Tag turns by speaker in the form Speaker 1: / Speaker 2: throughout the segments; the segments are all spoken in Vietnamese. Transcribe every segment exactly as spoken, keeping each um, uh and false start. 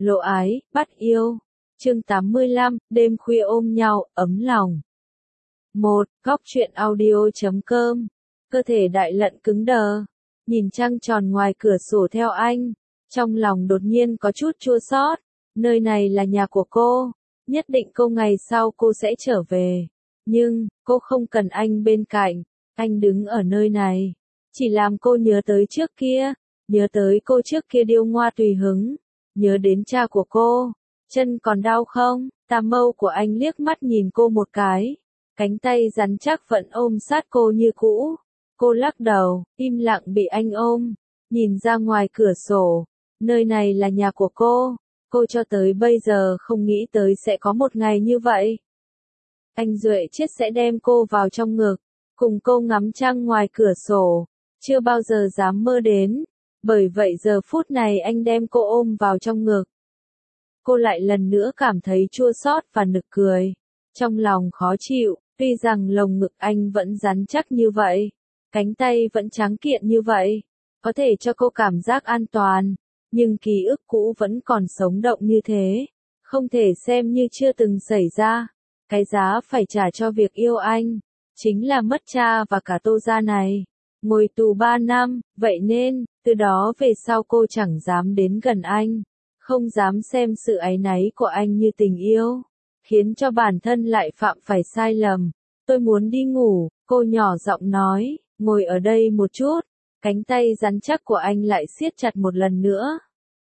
Speaker 1: Lộ ái, bắt yêu. Chương tám mươi lăm, đêm khuya ôm nhau, ấm lòng. một. Góc truyện audio chấm com. Cơ thể Đại Lận cứng đờ, nhìn trăng tròn ngoài cửa sổ theo anh, trong lòng đột nhiên có chút chua xót. Nơi này là nhà của cô, nhất định cô ngày sau cô sẽ trở về, nhưng cô không cần anh bên cạnh. Anh đứng ở nơi này, chỉ làm cô nhớ tới trước kia, nhớ tới cô trước kia điêu ngoa tùy hứng, nhớ đến cha của cô. Chân còn đau không? Tà mâu của anh liếc mắt nhìn cô một cái, cánh tay rắn chắc vẫn ôm sát cô như cũ. Cô lắc đầu, im lặng bị anh ôm, nhìn ra ngoài cửa sổ. Nơi này là nhà của cô, cô cho tới bây giờ không nghĩ tới sẽ có một ngày như vậy. Anh Duệ chết sẽ đem cô vào trong ngực, cùng cô ngắm trăng ngoài cửa sổ, chưa bao giờ dám mơ đến. Bởi vậy giờ phút này anh đem cô ôm vào trong ngực. Cô lại lần nữa cảm thấy chua xót và nực cười, trong lòng khó chịu, tuy rằng lồng ngực anh vẫn rắn chắc như vậy, cánh tay vẫn trắng kiện như vậy, có thể cho cô cảm giác an toàn, nhưng ký ức cũ vẫn còn sống động như thế, không thể xem như chưa từng xảy ra. Cái giá phải trả cho việc yêu anh, chính là mất cha và cả Tô gia này, ngồi tù ba năm, vậy nên, từ đó về sau cô chẳng dám đến gần anh, không dám xem sự áy náy của anh như tình yêu, khiến cho bản thân lại phạm phải sai lầm. Tôi muốn đi ngủ, cô nhỏ giọng nói, ngồi ở đây một chút. Cánh tay rắn chắc của anh lại siết chặt một lần nữa,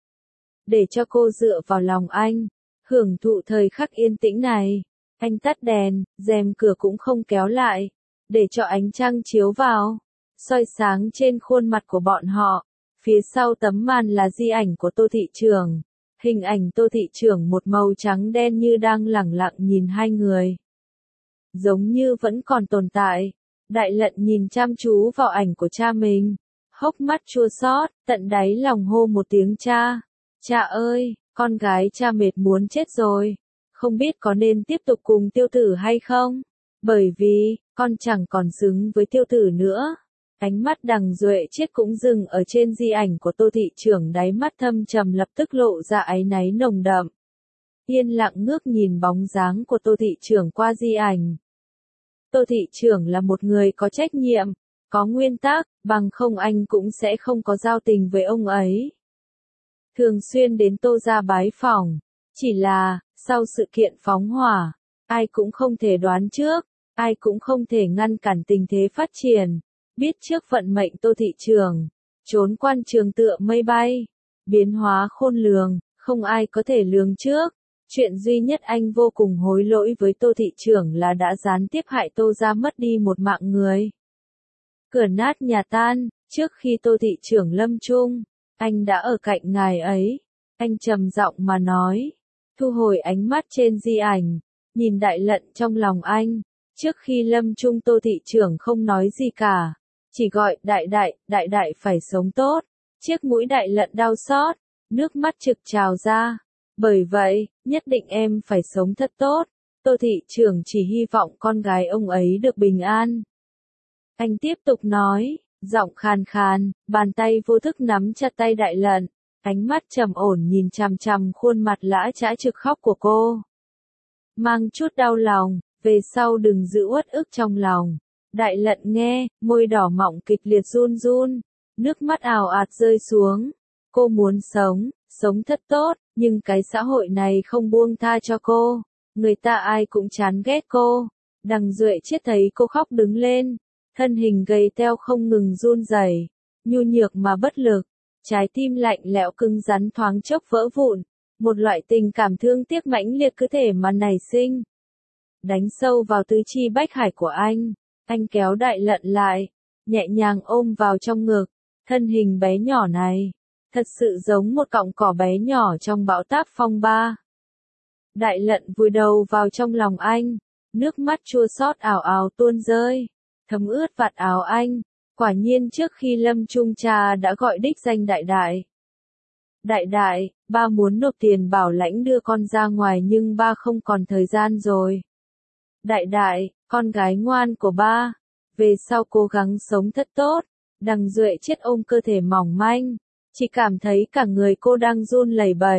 Speaker 1: để cho cô dựa vào lòng anh, hưởng thụ thời khắc yên tĩnh này. Anh tắt đèn, rèm cửa cũng không kéo lại, để cho ánh trăng chiếu vào, soi sáng trên khuôn mặt của bọn họ. Phía sau tấm màn là di ảnh của Tô thị trưởng. Hình ảnh Tô thị trưởng một màu trắng đen như đang lẳng lặng nhìn hai người, giống như vẫn còn tồn tại. Đại Lận nhìn chăm chú vào ảnh của cha mình, hốc mắt chua xót, tận đáy lòng hô một tiếng cha. Cha ơi, con gái cha mệt muốn chết rồi, không biết có nên tiếp tục cùng Tiêu Tử hay không, bởi vì con chẳng còn xứng với Tiêu Tử nữa. Ánh mắt Đằng Duệ chết cũng dừng ở trên di ảnh của Tô thị trưởng, đáy mắt thâm trầm lập tức lộ ra áy náy nồng đậm. Yên lặng ngước nhìn bóng dáng của Tô thị trưởng qua di ảnh. Tô thị trưởng là một người có trách nhiệm, có nguyên tắc, bằng không anh cũng sẽ không có giao tình với ông ấy. Thường xuyên đến Tô gia bái phỏng, chỉ là, sau sự kiện phóng hỏa, ai cũng không thể đoán trước, ai cũng không thể ngăn cản tình thế phát triển. Biết trước vận mệnh Tô thị trưởng, trốn quan trường tựa mây bay, biến hóa khôn lường, không ai có thể lường trước. Chuyện duy nhất anh vô cùng hối lỗi với Tô thị trưởng là đã gián tiếp hại Tô gia mất đi một mạng người. Cửa nát nhà tan, trước khi Tô thị trưởng lâm chung, anh đã ở cạnh ngài ấy. Anh trầm giọng mà nói, thu hồi ánh mắt trên di ảnh, nhìn Đại Lận trong lòng anh. Trước khi lâm chung Tô thị trưởng không nói gì cả, chỉ gọi đại đại, đại đại phải sống tốt. Chiếc mũi Đại Lận đau xót, nước mắt trực trào ra. Bởi vậy, nhất định em phải sống thật tốt. Tô thị trưởng chỉ hy vọng con gái ông ấy được bình an. Anh tiếp tục nói, giọng khàn khàn, bàn tay vô thức nắm chặt tay Đại Lận, ánh mắt trầm ổn nhìn chằm chằm khuôn mặt lã chã trực khóc của cô. Mang chút đau lòng, về sau đừng giữ uất ức trong lòng. Đại Lận nghe, môi đỏ mọng kịch liệt run run, nước mắt ào ạt rơi xuống. Cô muốn sống, sống thật tốt, nhưng cái xã hội này không buông tha cho cô. Người ta ai cũng chán ghét cô. Đằng Duệ chết thấy cô khóc đứng lên, thân hình gầy teo không ngừng run rẩy, nhu nhược mà bất lực, trái tim lạnh lẽo cứng rắn thoáng chốc vỡ vụn. Một loại tình cảm thương tiếc mãnh liệt cứ thể mà nảy sinh, đánh sâu vào tứ chi bách hải của anh. Anh kéo Đại Lận lại, nhẹ nhàng ôm vào trong ngực. Thân hình bé nhỏ này, thật sự giống một cọng cỏ bé nhỏ trong bão táp phong ba. Đại Lận vùi đầu vào trong lòng anh, nước mắt chua xót ảo ảo tuôn rơi, thấm ướt vạt áo anh. Quả nhiên trước khi lâm chung cha đã gọi đích danh đại đại. Đại đại, ba muốn nộp tiền bảo lãnh đưa con ra ngoài nhưng ba không còn thời gian rồi. Đại đại, con gái ngoan của ba, về sau cố gắng sống thật tốt. Đằng Duệ chết ôm cơ thể mỏng manh, chỉ cảm thấy cả người cô đang run lẩy bẩy,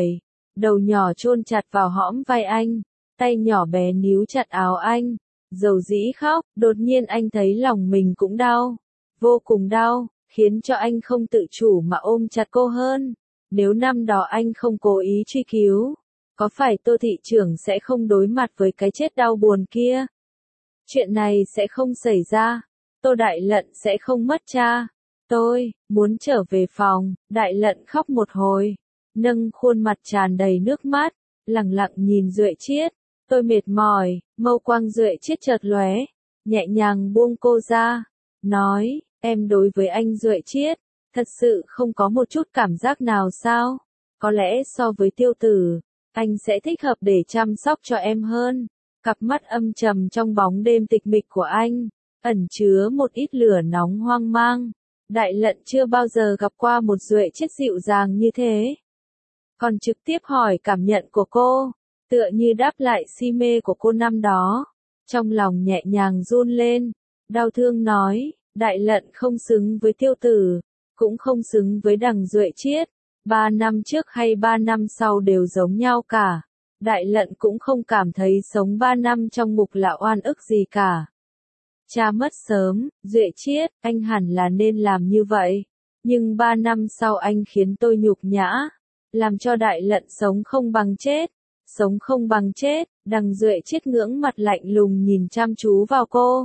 Speaker 1: đầu nhỏ chôn chặt vào hõm vai anh, tay nhỏ bé níu chặt áo anh, dầu dĩ khóc, đột nhiên anh thấy lòng mình cũng đau, vô cùng đau, khiến cho anh không tự chủ mà ôm chặt cô hơn. Nếu năm đó anh không cố ý truy cứu, có phải Tô thị trưởng sẽ không đối mặt với cái chết đau buồn kia? Chuyện này sẽ không xảy ra, Tô Đại Lận sẽ không mất cha. Tôi muốn trở về phòng, Đại Lận khóc một hồi, nâng khuôn mặt tràn đầy nước mắt, lặng lặng nhìn Duệ Chiết. Tôi mệt mỏi, mâu quang Duệ Chiết chợt lóe, nhẹ nhàng buông cô ra, nói, em đối với anh Duệ Chiết, thật sự không có một chút cảm giác nào sao? Có lẽ so với Tiêu Tử, anh sẽ thích hợp để chăm sóc cho em hơn. Cặp mắt âm trầm trong bóng đêm tịch mịch của anh, ẩn chứa một ít lửa nóng hoang mang. Đại Lận chưa bao giờ gặp qua một Duệ Chiết dịu dàng như thế. Còn trực tiếp hỏi cảm nhận của cô, tựa như đáp lại si mê của cô năm đó. Trong lòng nhẹ nhàng run lên, đau thương nói, Đại Lận không xứng với Tiêu Tử, cũng không xứng với đằng Duệ Chiết. Ba năm trước hay ba năm sau đều giống nhau cả. Đại Lận cũng không cảm thấy sống ba năm trong ngục là oan ức gì cả. Cha mất sớm, Duệ Chiết, anh hẳn là nên làm như vậy. Nhưng ba năm sau anh khiến tôi nhục nhã, làm cho Đại Lận sống không bằng chết. Sống không bằng chết, đằng Duệ Chiết ngưỡng mặt lạnh lùng nhìn chăm chú vào cô.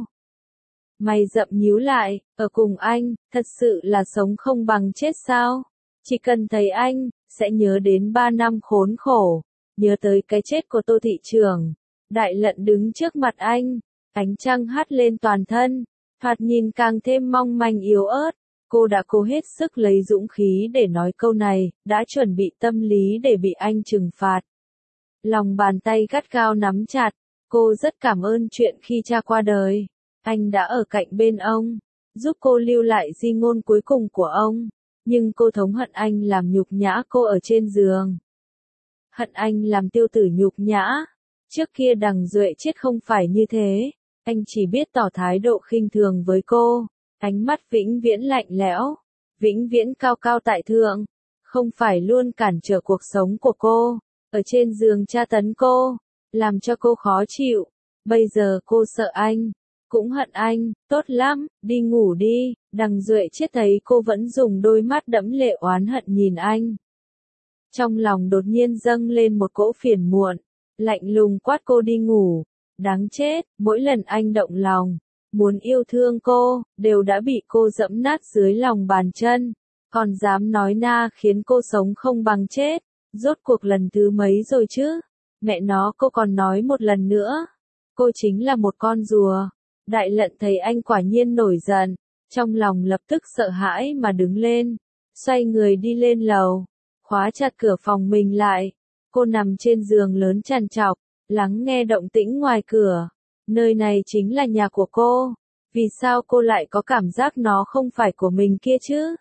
Speaker 1: Mày rậm nhíu lại, ở cùng anh, thật sự là sống không bằng chết sao? Chỉ cần thấy anh, sẽ nhớ đến ba năm khốn khổ, nhớ tới cái chết của Tô thị trưởng. Đại Lận đứng trước mặt anh, ánh trăng hắt lên toàn thân, thoạt nhìn càng thêm mong manh yếu ớt. Cô đã cố hết sức lấy dũng khí để nói câu này, đã chuẩn bị tâm lý để bị anh trừng phạt. Lòng bàn tay gắt gao nắm chặt, cô rất cảm ơn chuyện khi cha qua đời. Anh đã ở cạnh bên ông, giúp cô lưu lại di ngôn cuối cùng của ông. Nhưng cô thống hận anh làm nhục nhã cô ở trên giường. Hận anh làm Tiêu Tử nhục nhã. Trước kia đằng Duệ Chiết không phải như thế. Anh chỉ biết tỏ thái độ khinh thường với cô. Ánh mắt vĩnh viễn lạnh lẽo. Vĩnh viễn cao cao tại thượng. Không phải luôn cản trở cuộc sống của cô. Ở trên giường tra tấn cô. Làm cho cô khó chịu. Bây giờ cô sợ anh. Cũng hận anh, tốt lắm, đi ngủ đi. Đằng Duệ Chiết thấy cô vẫn dùng đôi mắt đẫm lệ oán hận nhìn anh. Trong lòng đột nhiên dâng lên một cỗ phiền muộn, lạnh lùng quát cô đi ngủ. Đáng chết, mỗi lần anh động lòng, muốn yêu thương cô, đều đã bị cô dẫm nát dưới lòng bàn chân. Còn dám nói na khiến cô sống không bằng chết. Rốt cuộc lần thứ mấy rồi chứ? Mẹ nó cô còn nói một lần nữa. Cô chính là một con rùa. Đại Lận thấy anh quả nhiên nổi giận, trong lòng lập tức sợ hãi mà đứng lên, xoay người đi lên lầu, khóa chặt cửa phòng mình lại. Cô nằm trên giường lớn trằn trọc, lắng nghe động tĩnh ngoài cửa. Nơi này chính là nhà của cô, vì sao cô lại có cảm giác nó không phải của mình kia chứ?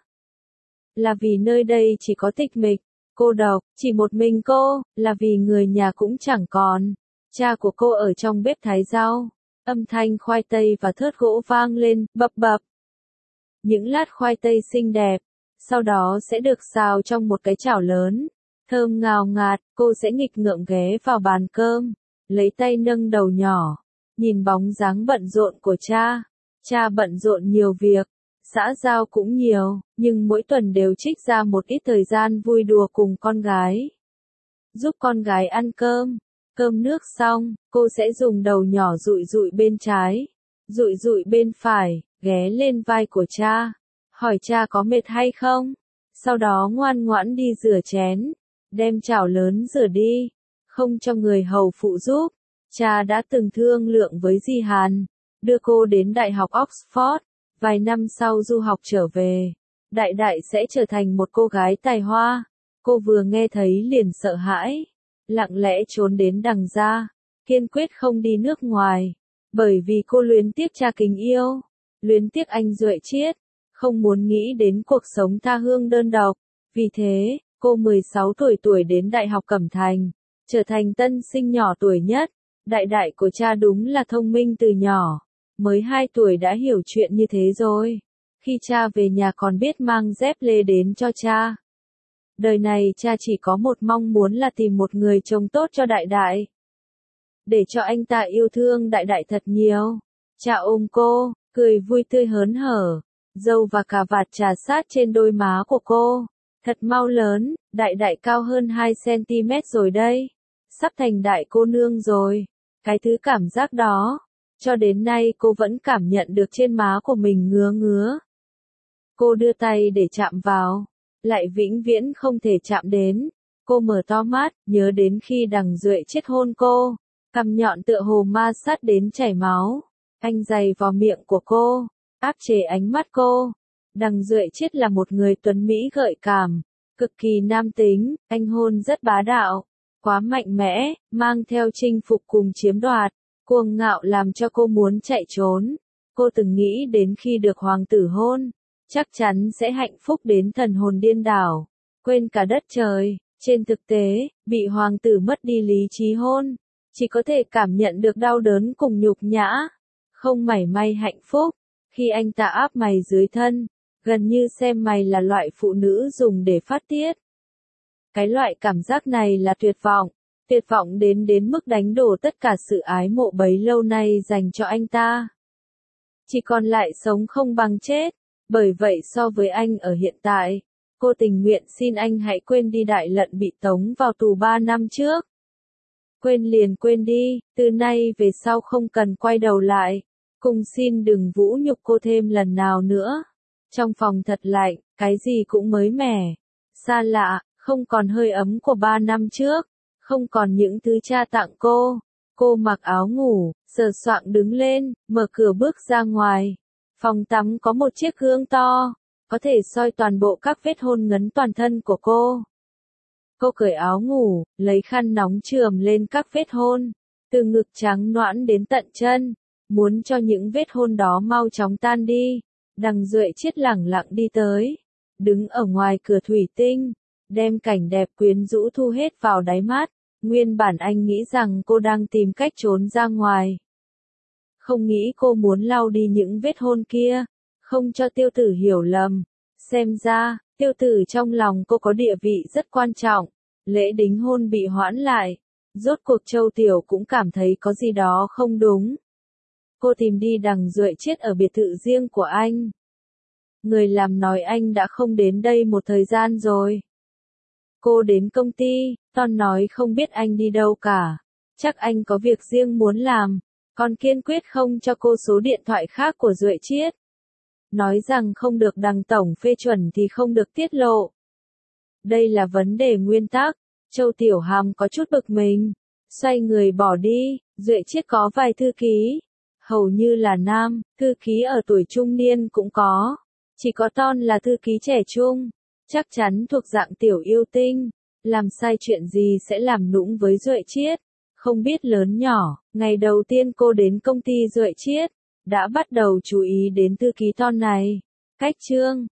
Speaker 1: Là vì nơi đây chỉ có tịch mịch, cô độc, chỉ một mình cô, là vì người nhà cũng chẳng còn. Cha của cô ở trong bếp thái rau. Âm thanh khoai tây và thớt gỗ vang lên, bập bập. Những lát khoai tây xinh đẹp, sau đó sẽ được xào trong một cái chảo lớn. Thơm ngào ngạt, cô sẽ nghịch ngợm ghé vào bàn cơm, lấy tay nâng đầu nhỏ, nhìn bóng dáng bận rộn của cha. Cha bận rộn nhiều việc, xã giao cũng nhiều, nhưng mỗi tuần đều trích ra một ít thời gian vui đùa cùng con gái. Giúp con gái ăn cơm. Cơm nước xong, cô sẽ dùng đầu nhỏ dụi dụi bên trái, dụi dụi bên phải, ghé lên vai của cha, hỏi cha có mệt hay không, sau đó ngoan ngoãn đi rửa chén, đem chảo lớn rửa đi, không cho người hầu phụ giúp. Cha đã từng thương lượng với Di Hàn, đưa cô đến Đại học Oxford, vài năm sau du học trở về, Đại Đại sẽ trở thành một cô gái tài hoa. Cô vừa nghe thấy liền sợ hãi. Lặng lẽ trốn đến đằng ra, kiên quyết không đi nước ngoài, bởi vì cô luyến tiếc cha kính yêu, luyến tiếc anh Duệ Chiết, không muốn nghĩ đến cuộc sống tha hương đơn độc. Vì thế, cô mười sáu tuổi tuổi đến Đại học Cẩm Thành, trở thành tân sinh nhỏ tuổi nhất. Đại Đại của cha đúng là thông minh từ nhỏ, mới hai tuổi đã hiểu chuyện như thế rồi. Khi cha về nhà còn biết mang dép lê đến cho cha. Đời này cha chỉ có một mong muốn là tìm một người chồng tốt cho đại đại. Để cho anh ta yêu thương đại đại thật nhiều. Cha ôm cô, cười vui tươi hớn hở. Râu và cà vạt chà sát trên đôi má của cô. Thật mau lớn, đại đại cao hơn hai xăng-ti-mét rồi đây. Sắp thành đại cô nương rồi. Cái thứ cảm giác đó, cho đến nay cô vẫn cảm nhận được trên má của mình ngứa ngứa. Cô đưa tay để chạm vào, lại vĩnh viễn không thể chạm đến. Cô mở to mắt, nhớ đến khi Đằng Duệ Chiết hôn cô, cằm nhọn tựa hồ ma sát đến chảy máu. Anh giày vào miệng của cô, áp chế ánh mắt cô. Đằng Duệ Chiết là một người tuấn mỹ gợi cảm, cực kỳ nam tính, anh hôn rất bá đạo, quá mạnh mẽ, mang theo chinh phục cùng chiếm đoạt, cuồng ngạo làm cho cô muốn chạy trốn. Cô từng nghĩ đến khi được hoàng tử hôn, chắc chắn sẽ hạnh phúc đến thần hồn điên đảo, quên cả đất trời. Trên thực tế, bị hoàng tử mất đi lý trí hôn, chỉ có thể cảm nhận được đau đớn cùng nhục nhã, không mảy may hạnh phúc. Khi anh ta áp mày dưới thân, gần như xem mày là loại phụ nữ dùng để phát tiết. Cái loại cảm giác này là tuyệt vọng, tuyệt vọng đến đến mức đánh đổ tất cả sự ái mộ bấy lâu nay dành cho anh ta. Chỉ còn lại sống không bằng chết, bởi vậy so với anh ở hiện tại, cô tình nguyện xin anh hãy quên đi đại lận bị tống vào tù ba năm trước. Quên liền quên đi, từ nay về sau không cần quay đầu lại, cùng xin đừng vũ nhục cô thêm lần nào nữa. Trong phòng thật lạnh, cái gì cũng mới mẻ, xa lạ, không còn hơi ấm của ba năm trước, không còn những thứ cha tặng cô. Cô mặc áo ngủ, sờ soạng đứng lên, mở cửa bước ra ngoài. Phòng tắm có một chiếc gương to, có thể soi toàn bộ các vết hôn ngấn toàn thân của cô. Cô cởi áo ngủ, lấy khăn nóng chườm lên các vết hôn, từ ngực trắng nõn đến tận chân, muốn cho những vết hôn đó mau chóng tan đi. Đằng Duệ Chiết lẳng lặng đi tới, đứng ở ngoài cửa thủy tinh, đem cảnh đẹp quyến rũ thu hết vào đáy mắt. Nguyên bản anh nghĩ rằng cô đang tìm cách trốn ra ngoài. Không nghĩ cô muốn lau đi những vết hôn kia, không cho Tiêu Tử hiểu lầm. Xem ra, Tiêu Tử trong lòng cô có địa vị rất quan trọng. Lễ đính hôn bị hoãn lại, rốt cuộc Châu Tiểu cũng cảm thấy có gì đó không đúng. Cô tìm đi Đằng Duệ Chiết ở biệt thự riêng của anh. Người làm nói anh đã không đến đây một thời gian rồi. Cô đến công ty, Ton nói không biết anh đi đâu cả. Chắc anh có việc riêng muốn làm, còn kiên quyết không cho cô số điện thoại khác của Duệ Chiết. Nói rằng không được Đằng tổng phê chuẩn thì không được tiết lộ. Đây là vấn đề nguyên tắc. Châu Tiểu Hàm có chút bực mình, xoay người bỏ đi. Duệ Chiết có vài thư ký, hầu như là nam, thư ký ở tuổi trung niên cũng có. Chỉ có Ton là thư ký trẻ trung, chắc chắn thuộc dạng tiểu yêu tinh, làm sai chuyện gì sẽ làm nũng với Duệ Chiết, không biết lớn nhỏ. Ngày đầu tiên cô đến công ty Duệ Chiết, đã bắt đầu chú ý đến thư ký Ton này. Cách chương